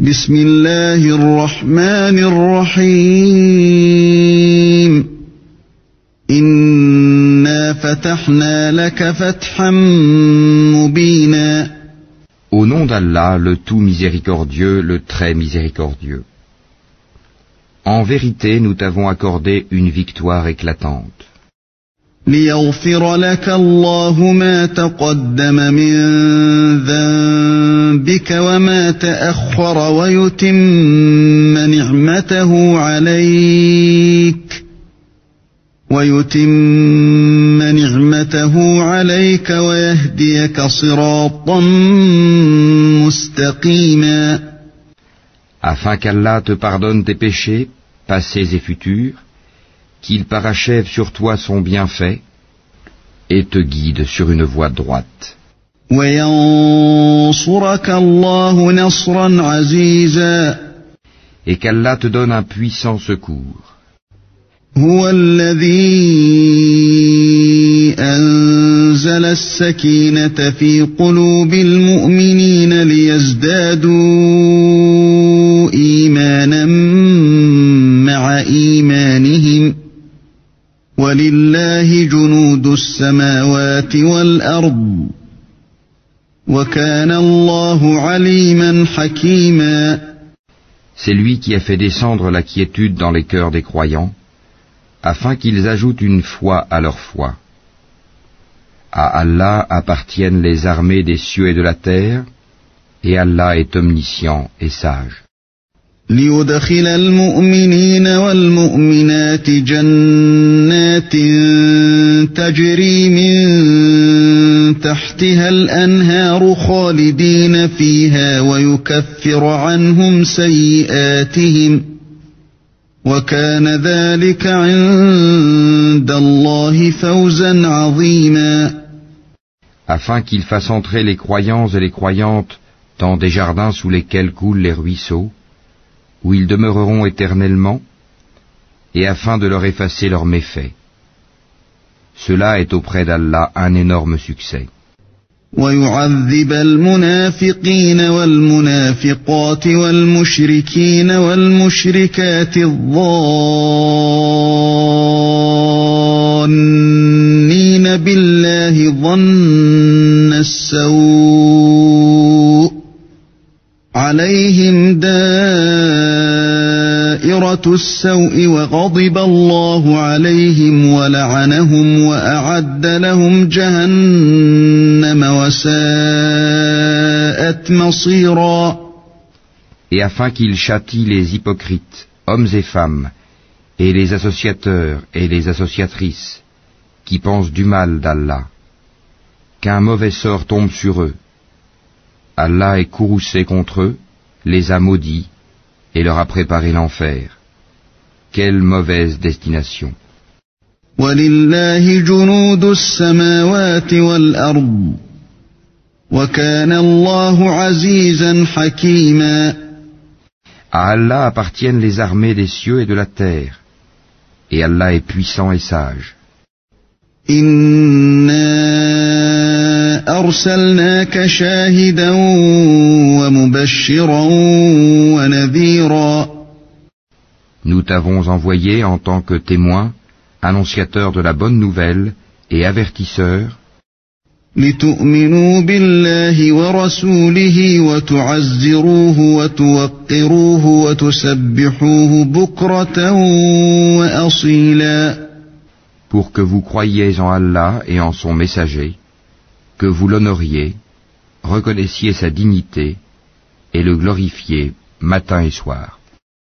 بسم الله الرحمن الرحيم إنا فتحنا لك فتحا مبينا Au nom d'Allah, le tout miséricordieux, le très miséricordieux. En vérité, nous t'avons accordé une victoire éclatante. ليغفر لك الله ما تقدم من ذنبك وما تأخر ويتم نعمته عليك ويهديك صراطا مستقيما Afin qu'Allah te pardonne tes péchés, passés et futurs, qu'il parachève sur toi son bienfait et te guide sur une voie droite. وينصرك الله نصرا عزيزا Et qu'Allah te donne un puissant secours. هو الذي أنزل السكينة في قلوب المؤمنين ليزدادوا إيمانا مع إيمانهم ولله جنود السماوات والأرض وكان الله عليما حكيما C'est lui qui a fait descendre la quiétude dans les cœurs des croyants, afin qu'ils ajoutent une foi à leur foi. À Allah appartiennent les armées des cieux et de la terre, et Allah est omniscient et sage. ليدخل المؤمنين والمؤمنات جنات تجري من تحتها الأنهار خالدين فيها ويكفر عنهم سيئاتهم وكان ذلك عند الله فوزا عظيما Afin qu'il fasse entrer les croyants et les croyantes dans des jardins sous lesquels coulent les ruisseaux, où ils demeureront éternellement, et afin de leur effacer leurs méfaits. Cela est auprès d'Allah un énorme succès. ويعذب المنافقين والمنافقات والمشركين والمشركات الظانين بالله ظن السوء عليهم دائرة السوء وغضب الله عليهم ولعنهم وأعد لهم جهنم وساءت مصيرا Et afin qu'il châtie les hypocrites, hommes et femmes, et les associateurs et les associatrices, qui pensent du mal d'Allah, qu'un mauvais sort tombe sur eux. Allah est courroucé contre eux, les a maudits, et leur a préparé l'enfer. Quelle mauvaise destination! وَلِلَّهِ جُنُودُ السَّمَاوَاتِ وَالْأَرْضِ وَكَانَ اللَّهُ عَزِيزًا حَكِيمًا À Allah appartiennent les armées des cieux et de la terre, et Allah est puissant et sage. إِنَّا أَرْسَلْنَاكَ شَاهِدًا وَمُبَشِّرًا وَنَذِيرًا Nous t'avons envoyé en tant que témoin, annonciateur de la bonne nouvelle et avertisseur, لِتُؤْمِنُوا بِاللَّهِ وَرَسُولِهِ وَتُعَزِّرُوهُ وَتُوَقِّرُوهُ وَتُسَبِّحُوهُ بُكْرَةً وَأَصِيلًا pour que vous croyiez en Allah et en son messager, que vous l'honoriez, reconnaissiez sa dignité et le glorifiez matin et soir.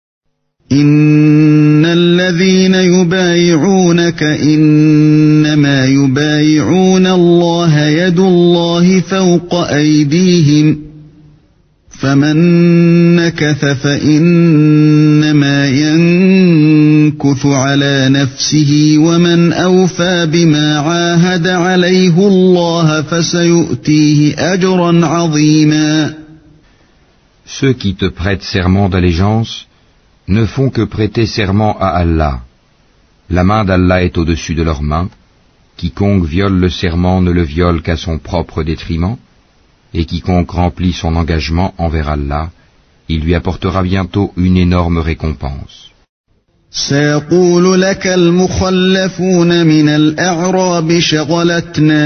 إن الذين يبايعونك إنما يبايعون الله يد الله فوق أيديهم فمن نكث فإنما ينكث على نفسه ومن أوفى بما عاهد عليه الله فسيؤتيه أجرا عظيما Ceux qui te prêtent serment d'allégeance ne font que prêter serment à Allah. La main d'Allah est au-dessus de leurs mains. Quiconque viole le serment ne le viole qu'à son propre détriment, et quiconque remplit son engagement envers Allah, il lui apportera bientôt une énorme récompense. سيقول لك المخلفون من الأعراب شغلتنا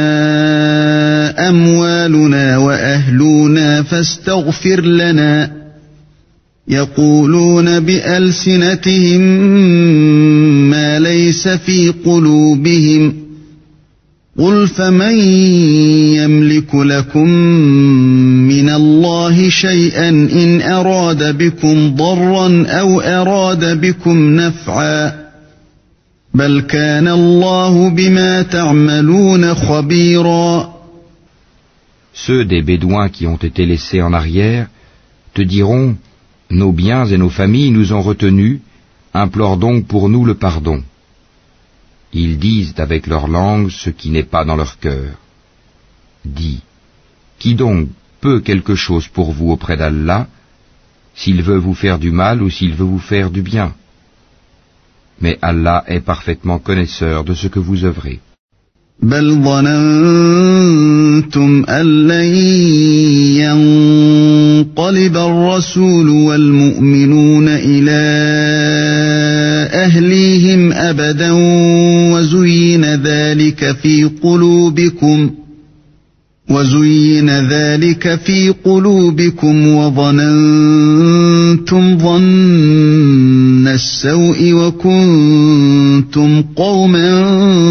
أموالنا وأهلنا فاستغفر لنا يقولون بألسنتهم ما ليس في قلوبهم قل فمن يملك لكم من الله شيئا إن أراد بكم ضرا أو أراد بكم نفعا بل كان الله بما تعملون خبيرا. Ceux des Bédouins qui ont été laissés en arrière te diront: nos biens et nos familles nous ont retenus, implore donc pour nous le pardon. Ils disent avec leur langue ce qui n'est pas dans leur cœur. Dis: qui donc peut quelque chose pour vous auprès d'Allah, s'il veut vous faire du mal ou s'il veut vous faire du bien? Mais Allah est parfaitement connaisseur de ce que vous œuvrez. بل ظننتم أن لن ينقلب الرسول والمؤمنون إلى أهليهم أبدا وزين ذلك في قلوبكم وظننتم ظن السوء وكنتم قوما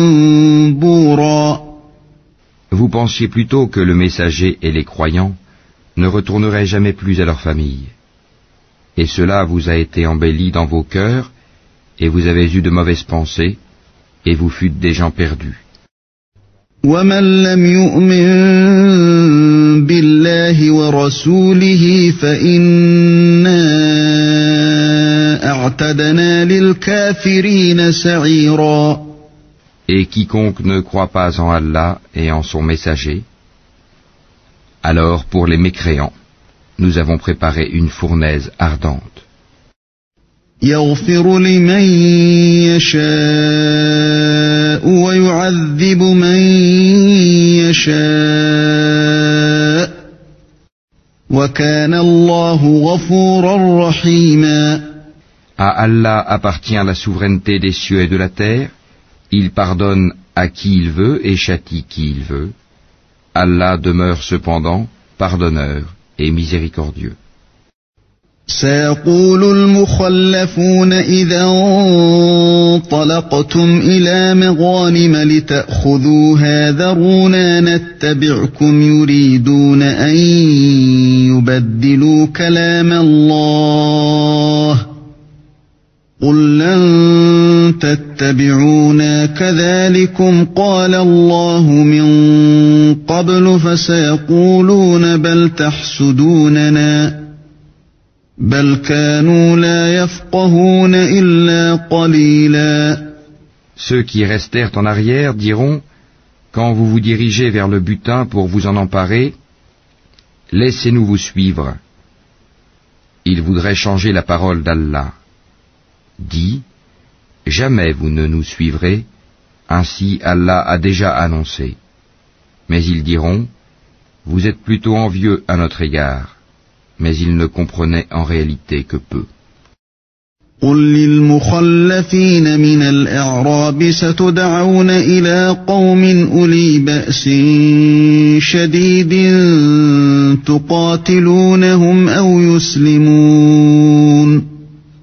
بورا. Vous pensiez plutôt que le messager et les croyants ne retourneraient jamais plus à leur famille. Et cela vous a été embelli dans vos cœurs, et vous avez eu de mauvaises pensées, et vous fûtes des gens perdus. وَمَن لَّمْ يُؤْمِن بِاللَّهِ وَرَسُولِهِ فَإِنَّا أَعْتَدْنَا لِلْكَافِرِينَ سَعِيرًا. Et quiconque ne croit pas en Allah et en son messager, alors pour les mécréants, nous avons préparé une fournaise ardente. يغفر لمن يشاء ويعذب من يشاء وكان الله غفورا رحيما. À Allah appartient la souveraineté des cieux et de la terre. Il pardonne à qui il veut et châtie qui il veut. Allah demeure cependant pardonneur et miséricordieux. سيقول المخلفون إذا انطلقتم إلى مغانم لتأخذوها ذرونا نتبعكم يريدون أن يبدلوا كلام الله قل لن تتبعونا كذلكم قال الله من قبل فسيقولون بل تحسدوننا بل كانوا لا يفقهون إلا قليلا. Ceux qui restèrent en arrière diront, quand vous vous dirigez vers le butin pour vous en emparer, laissez-nous vous suivre. Ils voudraient changer la parole d'Allah. Dis, jamais vous ne nous suivrez, ainsi Allah a déjà annoncé. Mais ils diront, vous êtes plutôt envieux à notre égard. Mais ils ne comprenaient en réalité que peu. قل للمخلفين من الأعراب ستدعون إلى قوم أولي بأس شديد تقاتلونهم أو يسلمون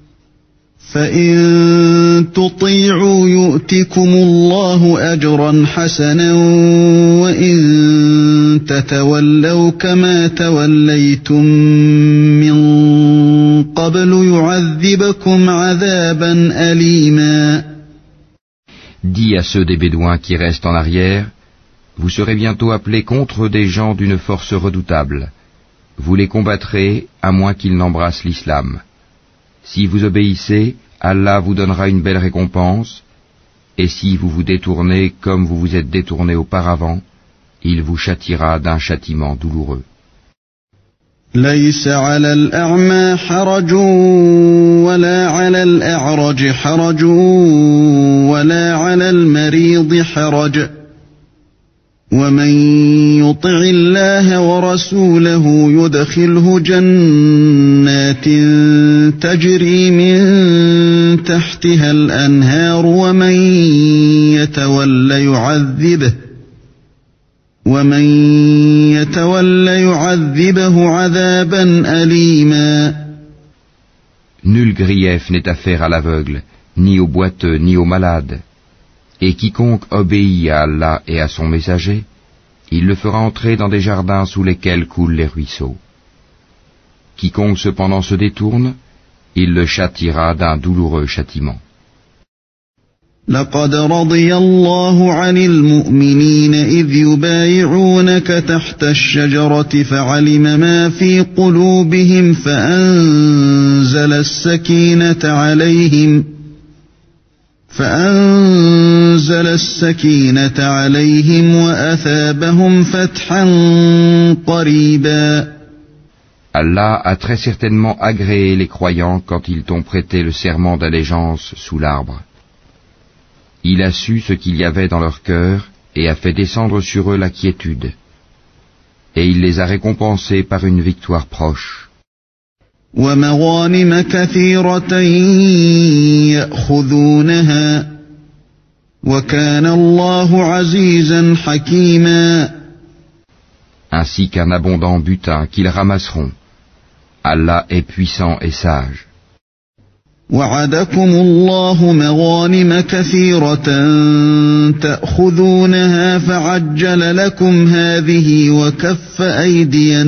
فإن تطيعوا يؤتكم الله أجرا حسنا وإن تتولوا كما توليتم من قبل يعذبكم عذابا أليما. Dis à ceux des Bédouins qui restent en arrière, vous serez bientôt appelés contre des gens d'une force redoutable. Vous les combattrez à moins qu'ils n'embrassent l'islam. Si vous obéissez, Allah vous donnera une belle récompense, et si vous vous détournez comme vous vous êtes détournés auparavant, il vous châtiera d'un châtiment douloureux. ليس على الأعمى حرج ولا على الأعرج حرج ولا على المريض حرج ومن يطع الله ورسوله يدخله جنات تجري من تحتها الأنهار ومن يتول يعذبه عذابا أليما. Nul grief n'est à faire à l'aveugle, ni au boiteux, ni au malade. Et quiconque obéit à Allah et à son messager, il le fera entrer dans des jardins sous lesquels coulent les ruisseaux. Quiconque cependant se détourne, il le châtiera d'un douloureux châtiment. لقد رضي الله عن المؤمنين إذ يبايعونك تحت الشجرة فعلم ما في قلوبهم فأنزل السكينة عليهم وأثابهم فتحا قريبا. Allah a très certainement agréé les croyants quand ils t'ont prêté le serment d'allégeance sous l'arbre. Il a su ce qu'il y avait dans leur cœur et a fait descendre sur eux la quiétude. Et il les a récompensés par une victoire proche. وَمَغَانِمَ كَثِيرَةً يَأْخُذُونَهَا وَكَانَ اللَّهُ عَزِيزًا حَكِيمًا. Ainsi qu'un abondant butin qu'ils ramasseront. Allah est puissant et sage. وَعَدَكُمُ اللَّهُ مَغَانِمَ كَثِيرَةً تَأْخُذُونَهَا فَعَجَّلَ لَكُمْ هَذِهِ وَكَفَّ أَيْدِيَ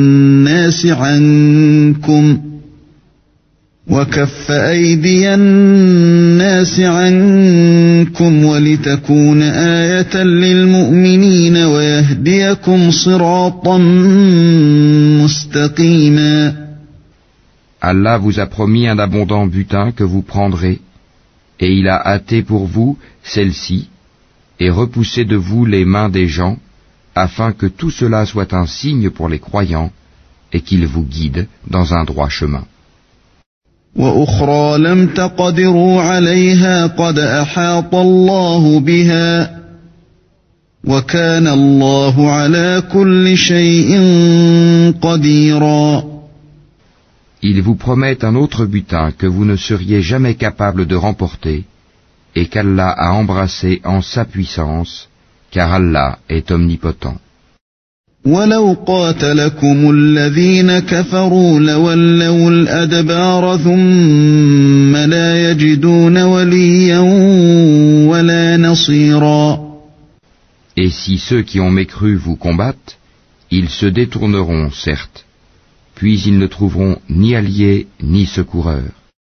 النَّاسِ عَنكُمْ وَلِتَكُونَ آيَةً لِلْمُؤْمِنِينَ وَيَهْدِيَكُمْ صِرَاطًا مُسْتَقِيمًا. Allah vous a promis un abondant butin que vous prendrez, et il a hâté pour vous celle-ci, et repoussé de vous les mains des gens, afin que tout cela soit un signe pour les croyants, et qu'il vous guide dans un droit chemin. وَأُخْرَى لَمْ تَقْدِرُوا عَلَيْهَا قَدْ أَحَاطَ اللَّهُ بِهَا وَكَانَ اللَّهُ عَلَى كُلِّ شَيْءٍ قَدِيرًا. Ils vous promettent un autre butin que vous ne seriez jamais capable de remporter, et qu'Allah a embrassé en sa puissance, car Allah est omnipotent. وَلَوْ قَاتَلَكُمُ الَّذِينَ كَفَرُوا لَوَلَّوُا الْأَدْبَارَ ثُمَّ لَا يَجِدُونَ وَلِيًّا وَلَا نَصِيرًا. Et si ceux qui ont mécru vous combattent, ils se détourneront, certes, puis ils ne trouveront ni alliés ni secoureurs.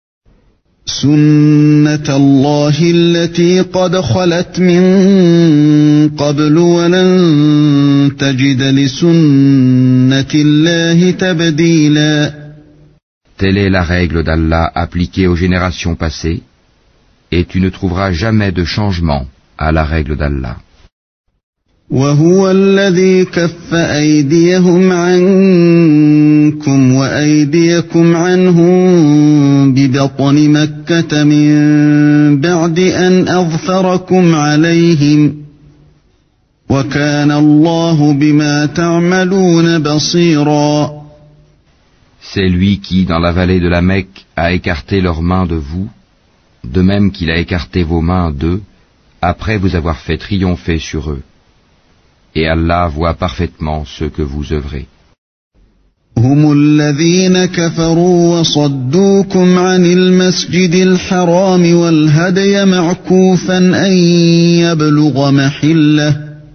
سُنَّةَ اللَّهِ الَّتِي قَدْ خَلَتْ مِن قَبْلُ وَلَن تَجِدَ لِسُنَّةِ اللَّهِ تَبْدِيلًا. Telle est la règle d'Allah appliquée aux générations passées, et tu ne trouveras jamais de changement à la règle d'Allah. وَهُوَ الَّذِي كَفَّ أَيْدِيَهُمْ عَنكُمْ وَأَيْدِيَكُمْ عَنْهُمْ بِبَطْنِ مَكَّةَ مِن بَعْدِ أَنْ أَظْفَرَكُمْ عَلَيْهِمْ وَكَانَ اللَّهُ بِمَا تَعْمَلُونَ بَصِيرًا. C'est lui qui, dans la vallée de la Mecque, a écarté leurs mains de vous, de même qu'il a écarté vos mains d'eux, après vous avoir fait triompher sur eux. Et Allah voit parfaitement ce que vous œuvrez. هم الذين كفروا وصدوكم عن المسجد الحرام والهدي معكوفا أن يبلغ محله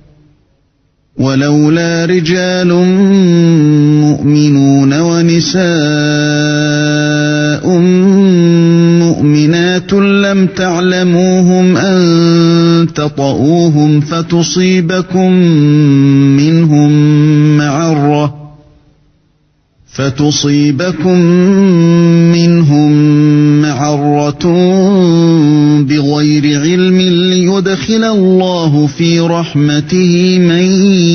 ولولا رجال مؤمنون ونساء مؤمنات لم تعلموهم أن تطؤوهم فتصيبكم منهم معرة بغير علم ليدخل الله في رحمته من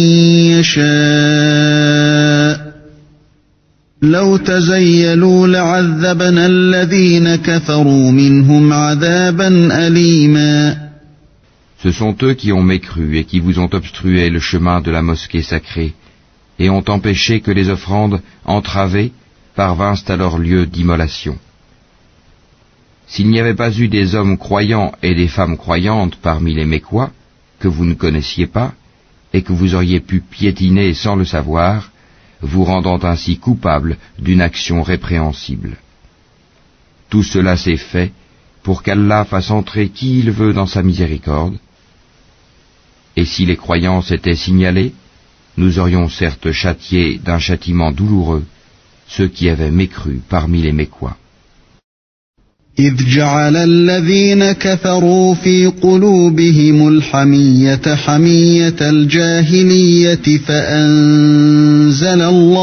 يشاء لو تزيلوا لعذبنا الذين كفروا منهم عذابا أليما. Ce sont eux qui ont mécru et qui vous ont obstrué le chemin de la mosquée sacrée et ont empêché que les offrandes entravées parvinssent à leur lieu d'immolation. S'il n'y avait pas eu des hommes croyants et des femmes croyantes parmi les Mécois, que vous ne connaissiez pas, et que vous auriez pu piétiner sans le savoir, vous rendant ainsi coupable d'une action répréhensible. Tout cela s'est fait pour qu'Allah fasse entrer qui il veut dans sa miséricorde, et si les croyants s'étaient signalés, nous aurions certes châtié d'un châtiment douloureux ceux qui avaient mécru parmi les Mécois. إذ جعل الذين كفروا في قلوبهم الحمية حمية الجاهلية فأنزل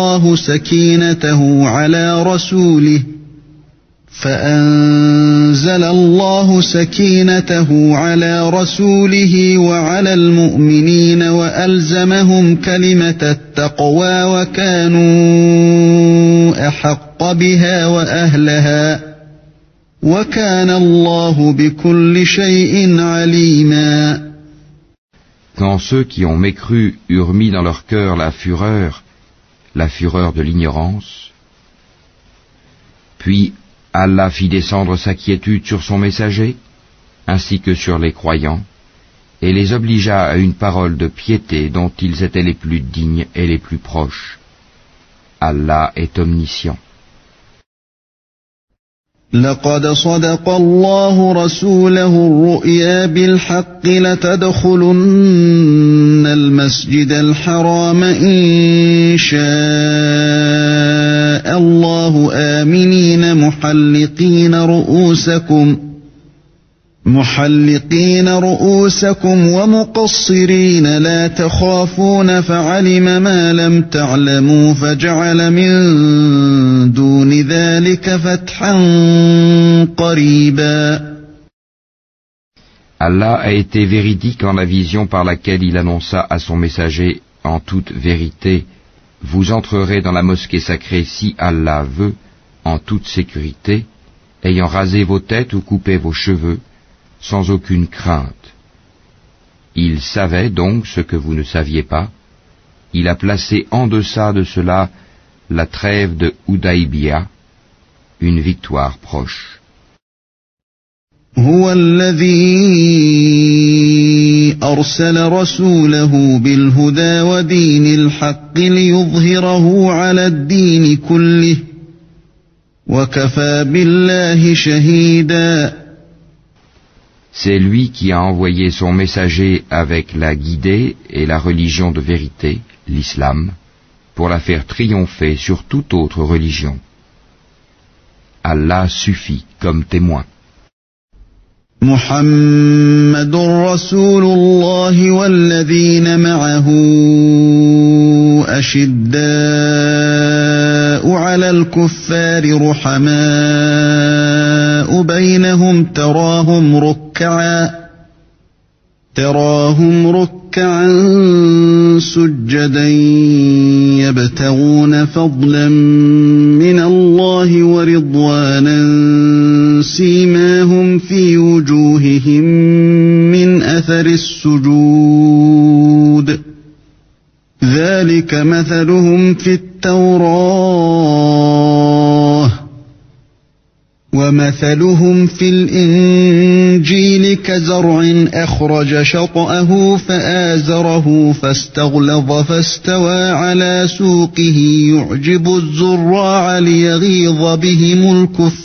الله سكينته على رسوله وعلى المؤمنين وألزمهم كلمة التقوى وكانوا أحق بها وأهلها وكان الله بكل شيء عليما. Quand ceux qui ont mécru eurent mis dans leur cœur la fureur de l'ignorance, puis Allah fit descendre sa quiétude sur son messager, ainsi que sur les croyants, et les obligea à une parole de piété dont ils étaient les plus dignes et les plus proches. Allah est omniscient. لقد صدق الله رسوله الرؤيا بالحق لتدخلن المسجد الحرام إن شاء الله آمنين محلقين رؤوسكم ومقصرين لا تخافون فعلم ما لم تعلموا فجعل من دون ذلك فتحا قريبا. Allah a été véridique en la vision par laquelle il annonça à son messager en toute vérité: vous entrerez dans la mosquée sacrée si Allah veut, en toute sécurité, ayant rasé vos têtes ou coupé vos cheveux, sans aucune crainte. Il savait donc ce que vous ne saviez pas. Il a placé en deçà de cela la trêve de Hudaybiyah, une victoire proche. هو الذي أرسل رسوله بالهدى ودين الحق ليظهره على الدين كله وكفى بالله شهيدا. C'est lui qui a envoyé son messager avec la guidée et la religion de vérité, l'islam, pour la faire triompher sur toute autre religion. Allah suffit comme témoin. محمد رسول الله والذين معه أشداء على الكفار رحماء بينهم تراهم ركعا سجدا يبتغون فضلا من الله ورضوانا سيماهم في وجوههم من أثر السجود ذلك مثلهم في التوراة ومثلهم في الإنجيل كزرع أخرج شطأه فآزره فاستغلظ فاستوى على سوقه يعجب الزراع ليغيظ بهم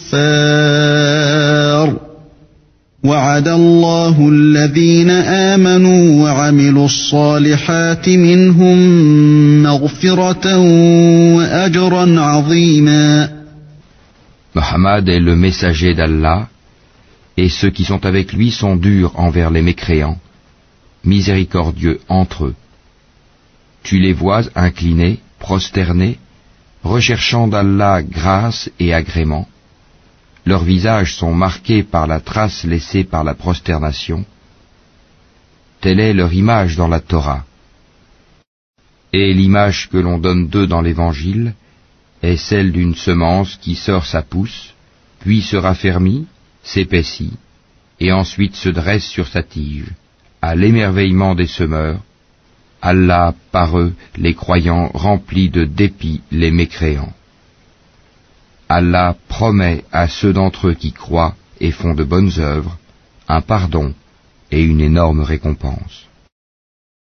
الكفار وعد الله الذين آمنوا وعملوا الصالحات منهم مغفرة وأجرا عظيما. Mohammed est le messager d'Allah, et ceux qui sont avec lui sont durs envers les mécréants, miséricordieux entre eux. Tu les vois inclinés, prosternés, recherchant d'Allah grâce et agrément. Leurs visages sont marqués par la trace laissée par la prosternation. Telle est leur image dans la Torah. Et l'image que l'on donne d'eux dans l'Évangile est celle d'une semence qui sort sa pousse, puis se raffermit, s'épaissit, et ensuite se dresse sur sa tige. à l'émerveillement des semeurs, Allah par eux, les croyants, remplit de dépit les mécréants. Allah promet à ceux d'entre eux qui croient et font de bonnes œuvres un pardon et une énorme récompense.